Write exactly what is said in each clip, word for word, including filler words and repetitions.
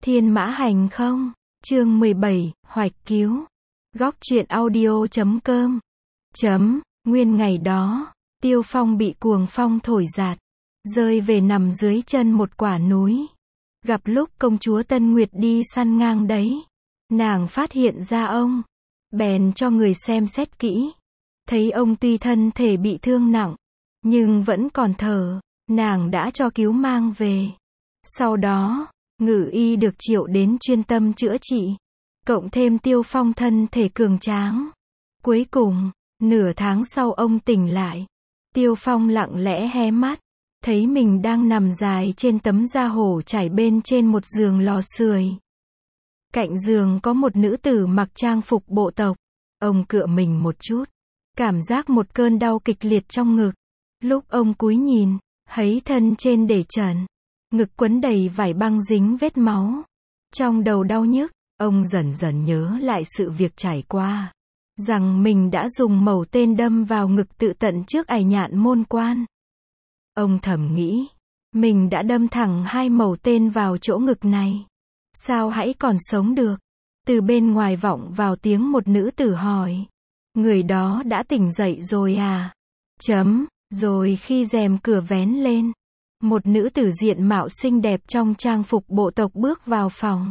Thiên Mã Hành không? Chương mười bảy, Hoạch Cứu. Góc truyện audio chấm com. Chấm, nguyên ngày đó, Tiêu Phong bị cuồng phong thổi giạt, rơi về nằm dưới chân một quả núi. Gặp lúc công chúa Tân Nguyệt đi săn ngang đấy, nàng phát hiện ra ông, bèn cho người xem xét kỹ. Thấy ông tuy thân thể bị thương nặng, nhưng vẫn còn thở, nàng đã cho cứu mang về. Sau đó, Ngự y được triệu đến chuyên tâm chữa trị, cộng thêm Tiêu Phong thân thể cường tráng. Cuối cùng, nửa tháng sau ông tỉnh lại. Tiêu Phong lặng lẽ hé mắt, thấy mình đang nằm dài trên tấm da hổ trải bên trên một giường lò sưởi. Cạnh giường có một nữ tử mặc trang phục bộ tộc. Ông cựa mình một chút, cảm giác một cơn đau kịch liệt trong ngực. Lúc ông cúi nhìn, thấy thân trên để trần, ngực quấn đầy vải băng dính vết máu. Trong đầu đau nhức, ông dần dần nhớ lại sự việc trải qua, rằng mình đã dùng mẩu tên đâm vào ngực tự tận trước Ải Nhạn môn quan. Ông thầm nghĩ, mình đã đâm thẳng hai mẩu tên vào chỗ ngực này, sao hãy còn sống được? Từ bên ngoài vọng vào tiếng một nữ tử hỏi, người đó đã tỉnh dậy rồi à? Chấm, rồi khi rèm cửa vén lên, một nữ tử diện mạo xinh đẹp trong trang phục bộ tộc bước vào phòng.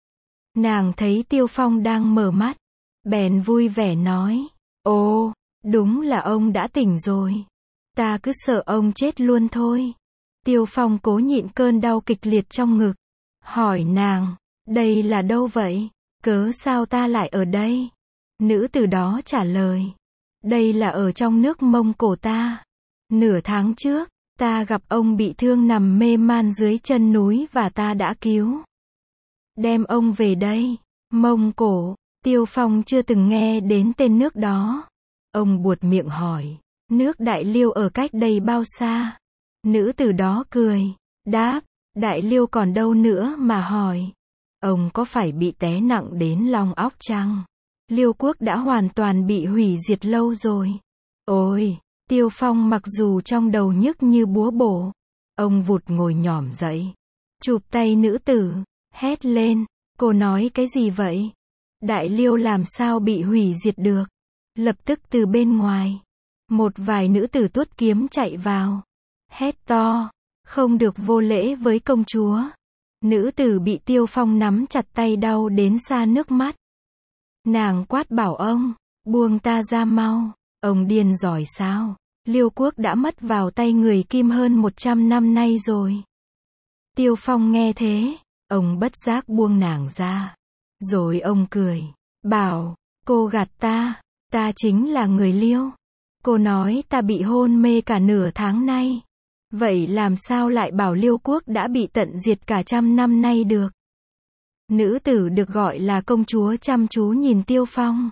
Nàng thấy Tiêu Phong đang mở mắt, bèn vui vẻ nói, ồ, đúng là ông đã tỉnh rồi. Ta cứ sợ ông chết luôn thôi. Tiêu Phong cố nhịn cơn đau kịch liệt trong ngực, hỏi nàng, đây là đâu vậy? Cớ sao ta lại ở đây? Nữ tử đó trả lời, đây là ở trong nước Mông Cổ ta. Nửa tháng trước, ta gặp ông bị thương nằm mê man dưới chân núi và ta đã cứu, đem ông về đây. Mông Cổ, Tiêu Phong chưa từng nghe đến tên nước đó. Ông buột miệng hỏi, nước Đại Liêu ở cách đây bao xa? Nữ tử đó cười, đáp, Đại Liêu còn đâu nữa mà hỏi. Ông có phải bị té nặng đến long óc chăng? Liêu quốc đã hoàn toàn bị hủy diệt lâu rồi. Ôi, Tiêu Phong mặc dù trong đầu nhức như búa bổ, ông vụt ngồi nhỏm dậy, chụp tay nữ tử, hét lên, cô nói cái gì vậy? Đại Liêu làm sao bị hủy diệt được? Lập tức từ bên ngoài, một vài nữ tử tuốt kiếm chạy vào, hét to, không được vô lễ với công chúa. Nữ tử bị Tiêu Phong nắm chặt tay đau đến xa nước mắt. Nàng quát bảo ông, buông ta ra mau. Ông điên rồi sao? Liêu quốc đã mất vào tay người Kim hơn một trăm năm nay rồi. Tiêu Phong nghe thế, ông bất giác buông nàng ra. Rồi ông cười, bảo, cô gạt ta, ta chính là người Liêu. Cô nói ta bị hôn mê cả nửa tháng nay. Vậy làm sao lại bảo Liêu quốc đã bị tận diệt cả trăm năm nay được? Nữ tử được gọi là công chúa chăm chú nhìn Tiêu Phong.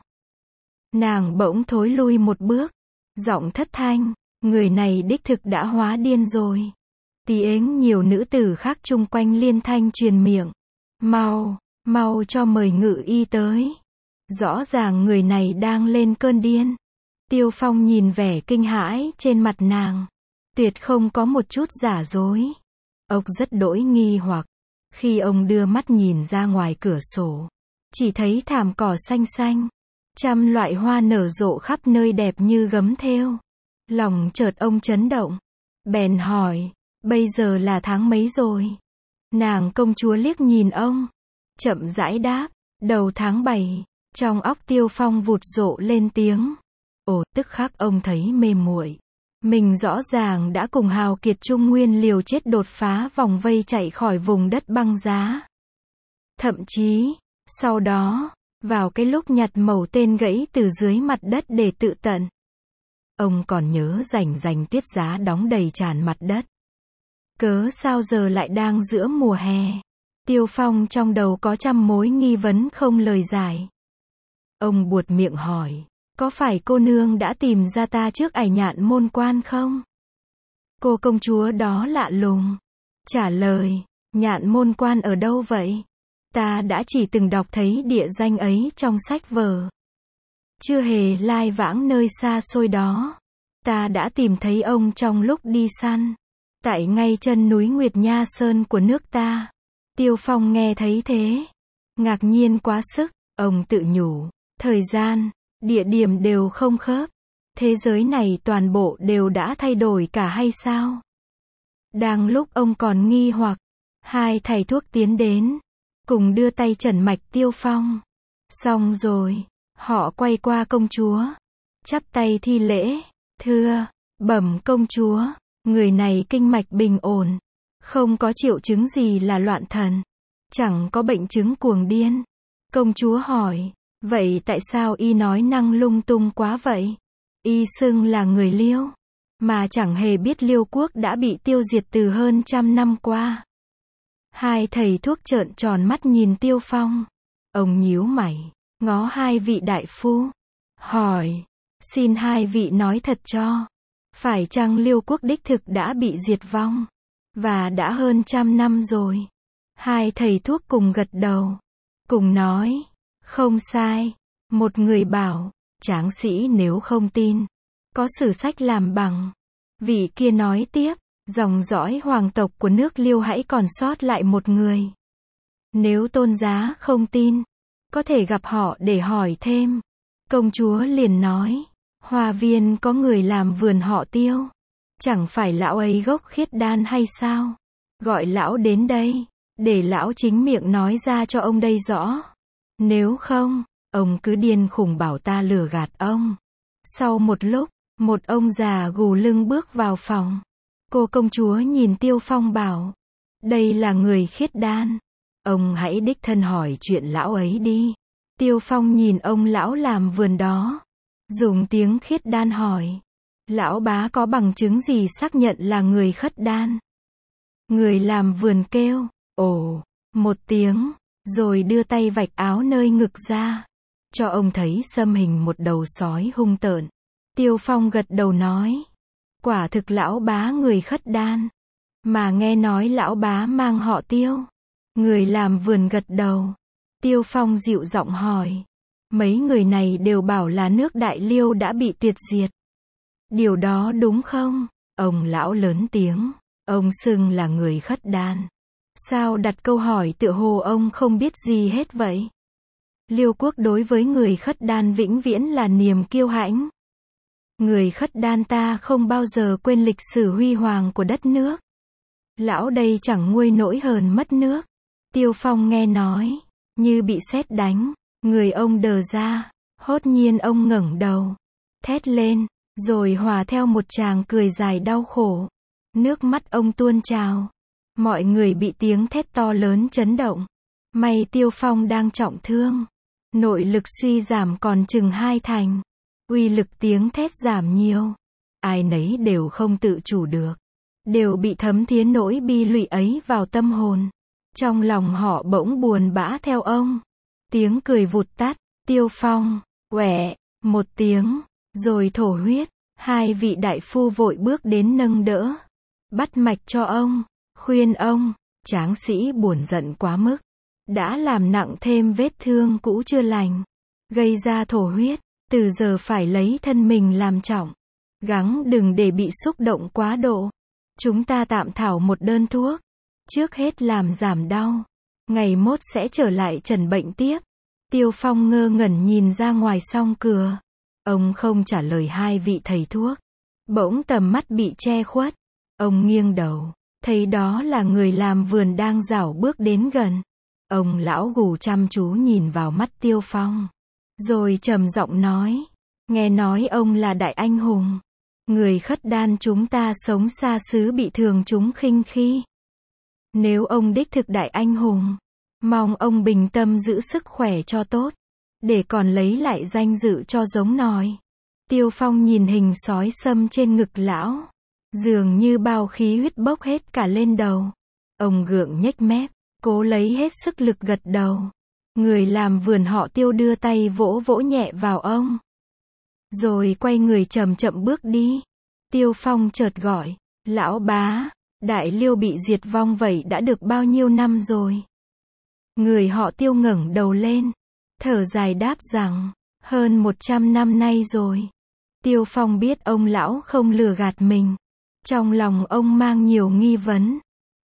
Nàng bỗng thối lui một bước, giọng thất thanh, người này đích thực đã hóa điên rồi. Tiếng nhiều nữ tử khác chung quanh liên thanh truyền miệng, mau, mau cho mời ngự y tới. Rõ ràng người này đang lên cơn điên. Tiêu Phong nhìn vẻ kinh hãi trên mặt nàng, tuyệt không có một chút giả dối. Ông rất đỗi nghi hoặc, khi ông đưa mắt nhìn ra ngoài cửa sổ, chỉ thấy thảm cỏ xanh xanh, trăm loại hoa nở rộ khắp nơi đẹp như gấm thêu. Lòng chợt ông chấn động, bèn hỏi, bây giờ là tháng mấy rồi? Nàng công chúa liếc nhìn ông, chậm rãi đáp, đầu tháng bảy. Trong óc Tiêu Phong vụt rộ lên tiếng, ồ, tức khắc ông thấy mê muội. Mình rõ ràng đã cùng hào kiệt Trung Nguyên liều chết đột phá vòng vây chạy khỏi vùng đất băng giá. Thậm chí, sau đó, vào cái lúc nhặt mẩu tên gãy từ dưới mặt đất để tự tận, ông còn nhớ rành rành tiết giá đóng đầy tràn mặt đất. Cớ sao giờ lại đang giữa mùa hè? Tiêu Phong trong đầu có trăm mối nghi vấn không lời giải. Ông buột miệng hỏi, có phải cô nương đã tìm ra ta trước Ải Nhạn môn quan không? Cô công chúa đó lạ lùng, trả lời, Nhạn môn quan ở đâu vậy? Ta đã chỉ từng đọc thấy địa danh ấy trong sách vở, chưa hề lai vãng nơi xa xôi đó. Ta đã tìm thấy ông trong lúc đi săn, tại ngay chân núi Nguyệt Nha Sơn của nước ta. Tiêu Phong nghe thấy thế, ngạc nhiên quá sức, ông tự nhủ, thời gian, địa điểm đều không khớp. Thế giới này toàn bộ đều đã thay đổi cả hay sao? Đang lúc ông còn nghi hoặc, hai thầy thuốc tiến đến, cùng đưa tay trần mạch Tiêu Phong. Xong rồi, họ quay qua công chúa, chắp tay thi lễ, thưa, bẩm công chúa, người này kinh mạch bình ổn, không có triệu chứng gì là loạn thần, chẳng có bệnh chứng cuồng điên. Công chúa hỏi, vậy tại sao y nói năng lung tung quá vậy? Y xưng là người Liêu, mà chẳng hề biết Liêu quốc đã bị tiêu diệt từ hơn trăm năm qua. Hai thầy thuốc trợn tròn mắt nhìn Tiêu Phong. Ông nhíu mày, ngó hai vị đại phu, hỏi, xin hai vị nói thật cho, phải chăng Liêu quốc đích thực đã bị diệt vong, và đã hơn trăm năm rồi? Hai thầy thuốc cùng gật đầu, cùng nói, không sai. Một người bảo, tráng sĩ nếu không tin, có sử sách làm bằng. Vị kia nói tiếp, dòng dõi hoàng tộc của nước Liêu hãy còn sót lại một người. Nếu tôn giá không tin, có thể gặp họ để hỏi thêm. Công chúa liền nói, Hoa Viên có người làm vườn họ Tiêu, chẳng phải lão ấy gốc Khiết Đan hay sao? Gọi lão đến đây, để lão chính miệng nói ra cho ông đây rõ. Nếu không, ông cứ điên khùng bảo ta lừa gạt ông. Sau một lúc, một ông già gù lưng bước vào phòng. Cô công chúa nhìn Tiêu Phong bảo, đây là người Khiết Đan, ông hãy đích thân hỏi chuyện lão ấy đi. Tiêu Phong nhìn ông lão làm vườn đó, dùng tiếng Khiết Đan hỏi, lão bá có bằng chứng gì xác nhận là người Khất Đan? Người làm vườn kêu, ồ, một tiếng, rồi đưa tay vạch áo nơi ngực ra, cho ông thấy xâm hình một đầu sói hung tợn. Tiêu Phong gật đầu nói, quả thực lão bá người Khất Đan, mà nghe nói lão bá mang họ Tiêu. Người làm vườn gật đầu. Tiêu Phong dịu giọng hỏi, mấy người này đều bảo là nước Đại Liêu đã bị tuyệt diệt. Điều đó đúng không? Ông lão lớn tiếng, ông xưng là người Khất Đan. Sao đặt câu hỏi tựa hồ ông không biết gì hết vậy? Liêu quốc đối với người Khất Đan vĩnh viễn là niềm kiêu hãnh. Người Khất Đan ta không bao giờ quên lịch sử huy hoàng của đất nước. Lão đây chẳng nguôi nỗi hờn mất nước. Tiêu Phong nghe nói, như bị sét đánh, người ông đờ ra, hốt nhiên ông ngẩng đầu, thét lên, rồi hòa theo một tràng cười dài đau khổ. Nước mắt ông tuôn trào. Mọi người bị tiếng thét to lớn chấn động. May Tiêu Phong đang trọng thương, nội lực suy giảm còn chừng hai thành. Uy lực tiếng thét giảm nhiều. Ai nấy đều không tự chủ được, đều bị thấm thía nỗi bi lụy ấy vào tâm hồn. Trong lòng họ bỗng buồn bã theo ông. Tiếng cười vụt tắt, Tiêu Phong, quẹ, một tiếng, rồi thổ huyết. Hai vị đại phu vội bước đến nâng đỡ, bắt mạch cho ông, khuyên ông, tráng sĩ buồn giận quá mức, đã làm nặng thêm vết thương cũ chưa lành, gây ra thổ huyết, từ giờ phải lấy thân mình làm trọng, gắng đừng để bị xúc động quá độ. Chúng ta tạm thảo một đơn thuốc, trước hết làm giảm đau, ngày mốt sẽ trở lại trần bệnh tiếp. Tiêu Phong ngơ ngẩn nhìn ra ngoài song cửa. Ông không trả lời hai vị thầy thuốc. Bỗng tầm mắt bị che khuất. Ông nghiêng đầu, thấy đó là người làm vườn đang rảo bước đến gần. Ông lão gù chăm chú nhìn vào mắt Tiêu Phong, rồi trầm giọng nói, nghe nói ông là đại anh hùng. Người Khất Đan chúng ta sống xa xứ bị thường chúng khinh khi. Nếu ông đích thực đại anh hùng, mong ông bình tâm giữ sức khỏe cho tốt, để còn lấy lại danh dự cho giống nòi. Tiêu Phong nhìn hình sói sâm trên ngực lão, dường như bao khí huyết bốc hết cả lên đầu. Ông gượng nhếch mép, cố lấy hết sức lực gật đầu. Người làm vườn họ Tiêu đưa tay vỗ vỗ nhẹ vào ông, rồi quay người chậm chậm bước đi. Tiêu Phong chợt gọi, lão bá, Đại Liêu bị diệt vong vậy đã được bao nhiêu năm rồi? Người họ Tiêu ngẩng đầu lên, thở dài đáp rằng, hơn một trăm năm nay rồi. Tiêu Phong biết ông lão không lừa gạt mình. Trong lòng ông mang nhiều nghi vấn.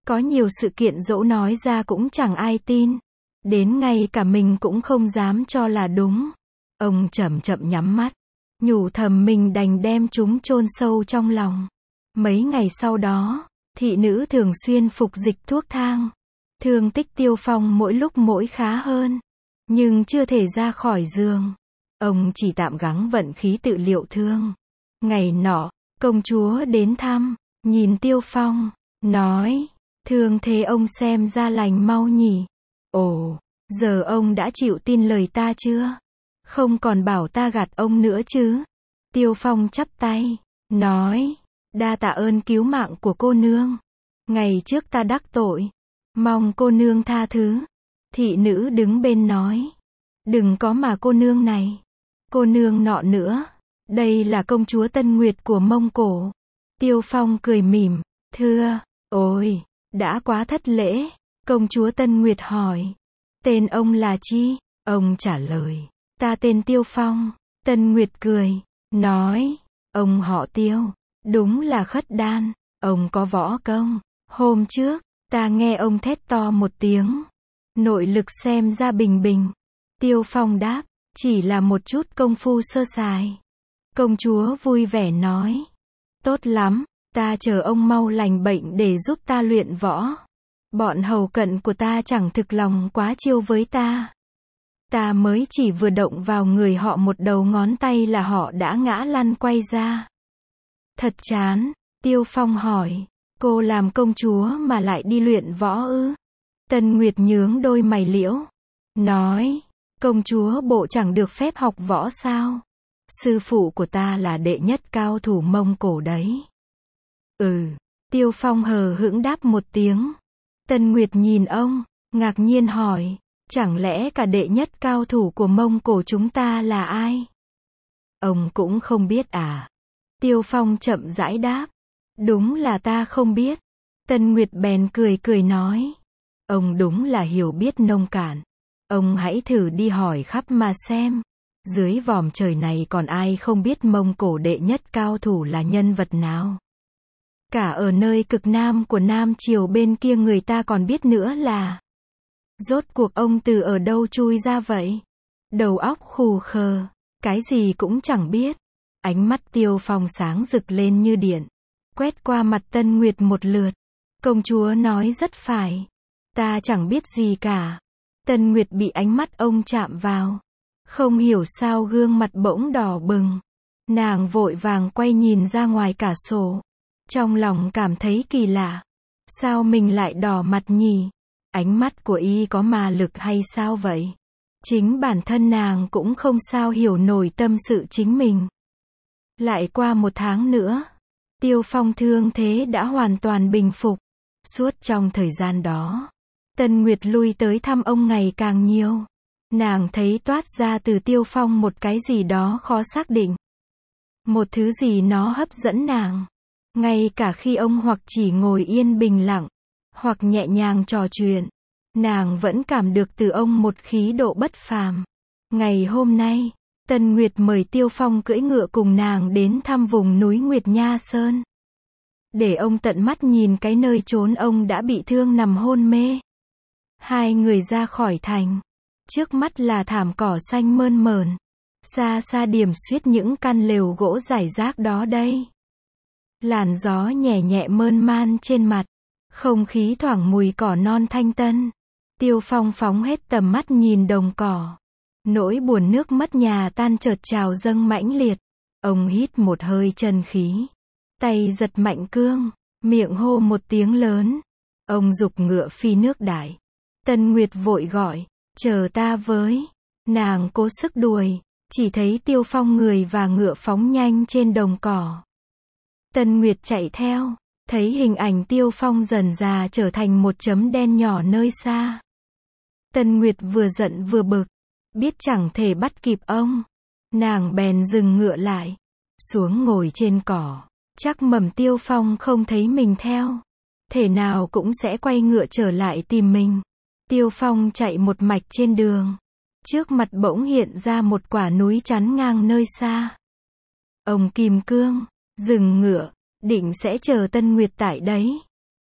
Có nhiều sự kiện dẫu nói ra cũng chẳng ai tin. Đến ngay cả mình cũng không dám cho là đúng. Ông chậm chậm nhắm mắt, nhủ thầm mình đành đem chúng chôn sâu trong lòng. Mấy ngày sau đó, thị nữ thường xuyên phục dịch thuốc thang. Thương tích Tiêu Phong mỗi lúc mỗi khá hơn, nhưng chưa thể ra khỏi giường. Ông chỉ tạm gắng vận khí tự liệu thương. Ngày nọ, công chúa đến thăm, nhìn Tiêu Phong, nói, thương thế ông xem ra lành mau nhỉ. Ồ, giờ ông đã chịu tin lời ta chưa? Không còn bảo ta gạt ông nữa chứ? Tiêu Phong chắp tay, nói, đa tạ ơn cứu mạng của cô nương. Ngày trước ta đắc tội, mong cô nương tha thứ. Thị nữ đứng bên nói, đừng có mà cô nương này, cô nương nọ nữa. Đây là công chúa Tân Nguyệt của Mông Cổ. Tiêu Phong cười mỉm, thưa, ôi, đã quá thất lễ. Công chúa Tân Nguyệt hỏi, tên ông là chi? Ông trả lời, ta tên Tiêu Phong. Tân Nguyệt cười, nói, ông họ Tiêu, đúng là khất đan. Ông có võ công. Hôm trước, ta nghe ông thét to một tiếng. Nội lực xem ra bình bình. Tiêu Phong đáp, chỉ là một chút công phu sơ sài. Công chúa vui vẻ nói, tốt lắm, ta chờ ông mau lành bệnh để giúp ta luyện võ. Bọn hầu cận của ta chẳng thực lòng quá chiêu với ta. Ta mới chỉ vừa động vào người họ một đầu ngón tay là họ đã ngã lăn quay ra. Thật chán. Tiêu Phong hỏi, cô làm công chúa mà lại đi luyện võ ư? Tân Nguyệt nhướng đôi mày liễu, nói, công chúa bộ chẳng được phép học võ sao? Sư phụ của ta là đệ nhất cao thủ Mông Cổ đấy. Ừ, Tiêu Phong hờ hững đáp một tiếng. Tân Nguyệt nhìn ông, ngạc nhiên hỏi, chẳng lẽ cả đệ nhất cao thủ của Mông Cổ chúng ta là ai? Ông cũng không biết à? Tiêu Phong chậm rãi đáp, đúng là ta không biết. Tân Nguyệt bèn cười cười nói, ông đúng là hiểu biết nông cạn. Ông hãy thử đi hỏi khắp mà xem. Dưới vòm trời này còn ai không biết Mông Cổ đệ nhất cao thủ là nhân vật nào? Cả ở nơi cực nam của Nam Triều bên kia người ta còn biết nữa là. Rốt cuộc ông từ ở đâu chui ra vậy? Đầu óc khù khờ, cái gì cũng chẳng biết. Ánh mắt Tiêu Phong sáng rực lên như điện, quét qua mặt Tân Nguyệt một lượt. Công chúa nói rất phải. Ta chẳng biết gì cả. Tân Nguyệt bị ánh mắt ông chạm vào. Không hiểu sao gương mặt bỗng đỏ bừng. Nàng vội vàng quay nhìn ra ngoài cả sổ. Trong lòng cảm thấy kỳ lạ. Sao mình lại đỏ mặt nhỉ? Ánh mắt của y có ma lực hay sao vậy? Chính bản thân nàng cũng không sao hiểu nổi tâm sự chính mình. Lại qua một tháng nữa, Tiêu Phong thương thế đã hoàn toàn bình phục. Suốt trong thời gian đó, Tân Nguyệt lui tới thăm ông ngày càng nhiều. Nàng thấy toát ra từ Tiêu Phong một cái gì đó khó xác định. Một thứ gì nó hấp dẫn nàng. Ngay cả khi ông hoặc chỉ ngồi yên bình lặng, hoặc nhẹ nhàng trò chuyện, nàng vẫn cảm được từ ông một khí độ bất phàm. Ngày hôm nay, Tân Nguyệt mời Tiêu Phong cưỡi ngựa cùng nàng đến thăm vùng núi Nguyệt Nha Sơn. Để ông tận mắt nhìn cái nơi chốn ông đã bị thương nằm hôn mê. Hai người ra khỏi thành. Trước mắt là thảm cỏ xanh mơn mởn. Xa xa điểm xuyết những căn lều gỗ rải rác đó đây. Làn gió nhẹ nhẹ mơn man trên mặt. Không khí thoảng mùi cỏ non thanh tân. Tiêu Phong phóng hết tầm mắt nhìn đồng cỏ. Nỗi buồn nước mất nhà tan chợt trào dâng mãnh liệt. Ông hít một hơi chân khí. Tay giật mạnh cương. Miệng hô một tiếng lớn. Ông giục ngựa phi nước đại. Tân Nguyệt vội gọi, chờ ta với. Nàng cố sức đuổi. Chỉ thấy Tiêu Phong người và ngựa phóng nhanh trên đồng cỏ. Tân Nguyệt chạy theo. Thấy hình ảnh Tiêu Phong dần dà trở thành một chấm đen nhỏ nơi xa. Tân Nguyệt vừa giận vừa bực. Biết chẳng thể bắt kịp ông. Nàng bèn dừng ngựa lại. Xuống ngồi trên cỏ. Chắc mầm Tiêu Phong không thấy mình theo. Thể nào cũng sẽ quay ngựa trở lại tìm mình. Tiêu Phong chạy một mạch trên đường. Trước mặt bỗng hiện ra một quả núi chắn ngang nơi xa. Ông kìm cương, dừng ngựa, định sẽ chờ Tân Nguyệt tại đấy.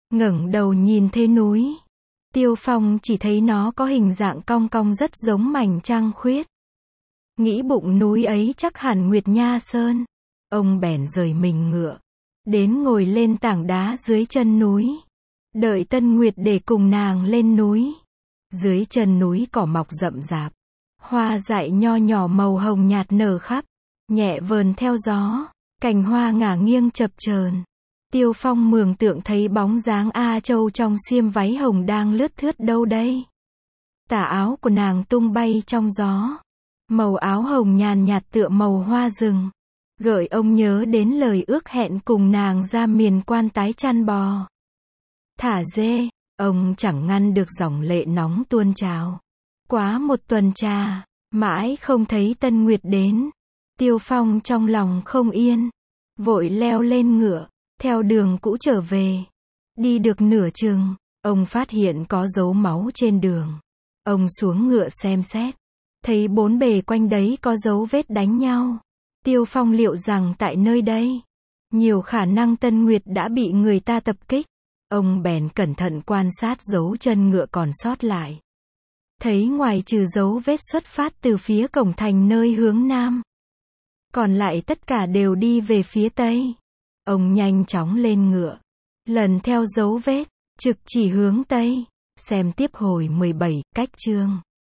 ngẩng đầu nhìn thấy núi. Tiêu Phong chỉ thấy nó có hình dạng cong cong rất giống mảnh trăng khuyết. Nghĩ bụng núi ấy chắc hẳn Nguyệt Nha Sơn. Ông bèn rời mình ngựa, đến ngồi lên tảng đá dưới chân núi. Đợi Tân Nguyệt để cùng nàng lên núi. Dưới chân núi cỏ mọc rậm rạp. Hoa dại nho nhỏ màu hồng nhạt nở khắp, nhẹ vờn theo gió, cành hoa ngả nghiêng chập chờn. Tiêu Phong mường tượng thấy bóng dáng A Châu trong xiêm váy hồng đang lướt thướt đâu đây. Tà áo của nàng tung bay trong gió. Màu áo hồng nhàn nhạt tựa màu hoa rừng. Gợi ông nhớ đến lời ước hẹn cùng nàng ra miền Quan tái chăn bò. Thả dê, ông chẳng ngăn được dòng lệ nóng tuôn trào. Quá một tuần trà, mãi không thấy Tân Nguyệt đến. Tiêu Phong trong lòng không yên, vội leo lên ngựa, theo đường cũ trở về. Đi được nửa chừng, ông phát hiện có dấu máu trên đường. Ông xuống ngựa xem xét, thấy bốn bề quanh đấy có dấu vết đánh nhau. Tiêu Phong liệu rằng tại nơi đây, nhiều khả năng Tân Nguyệt đã bị người ta tập kích. Ông bèn cẩn thận quan sát dấu chân ngựa còn sót lại. Thấy ngoài trừ dấu vết xuất phát từ phía cổng thành nơi hướng nam, còn lại tất cả đều đi về phía tây. Ông nhanh chóng lên ngựa, lần theo dấu vết, trực chỉ hướng tây. Xem tiếp hồi mười bảy, cách chương.